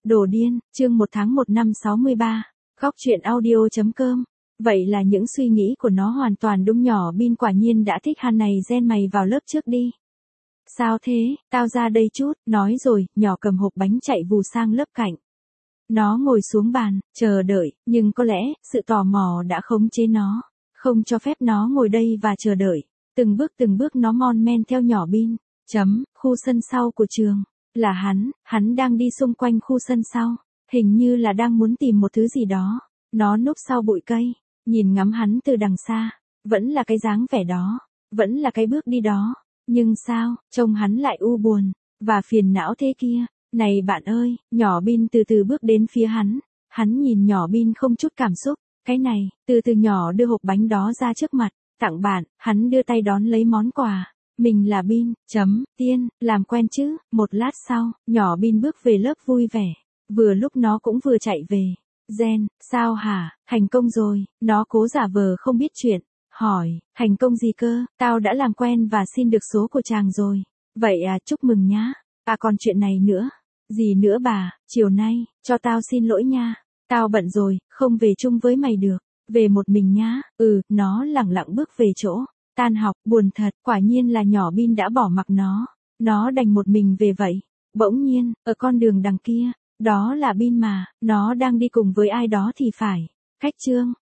Đồ điên, chương 1 tháng 1 năm 63. Góc truyện audio.com. Vậy là những suy nghĩ của nó hoàn toàn đúng. Nhỏ Bin quả nhiên đã thích hắn này. Gen mày vào lớp trước đi. Sao thế, tao ra đây chút. Nói rồi, nhỏ cầm hộp bánh chạy vù sang lớp cạnh. Nó ngồi xuống bàn, chờ đợi, nhưng có lẽ, sự tò mò đã khống chế nó, không cho phép nó ngồi đây và chờ đợi. Từng bước nó mon men theo nhỏ Bin. Khu sân sau của trường. Là hắn đang đi xung quanh khu sân sau. Hình như là đang muốn tìm một thứ gì đó. Nó núp sau bụi cây, nhìn ngắm hắn từ đằng xa. Vẫn là cái dáng vẻ đó, vẫn là cái bước đi đó. Nhưng sao, trông hắn lại u buồn, và phiền não thế kia. Này bạn ơi, nhỏ Bin từ từ bước đến phía hắn. Hắn nhìn nhỏ Bin không chút cảm xúc. Cái này, từ từ nhỏ đưa hộp bánh đó ra trước mặt. Tặng bạn, hắn đưa tay đón lấy món quà. Mình là Bin, Tiên, làm quen chứ. Một lát sau, nhỏ Bin bước về lớp vui vẻ. Vừa lúc nó cũng vừa chạy về. Gen, sao hả, thành công rồi. Nó cố giả vờ không biết chuyện. Hỏi, thành công gì cơ? Tao đã làm quen và xin được số của chàng rồi. Vậy à, chúc mừng nhá. À còn chuyện này nữa. Gì nữa bà, chiều nay, cho tao xin lỗi nha. Tao bận rồi, không về chung với mày được. Về một mình nhá. Nó lẳng lặng bước về chỗ. Tan học, buồn thật, quả nhiên là nhỏ Bin đã bỏ mặc nó. Nó đành một mình về vậy. Bỗng nhiên, ở con đường đằng kia, đó là Bin mà, nó đang đi cùng với ai đó thì phải. Khách trương,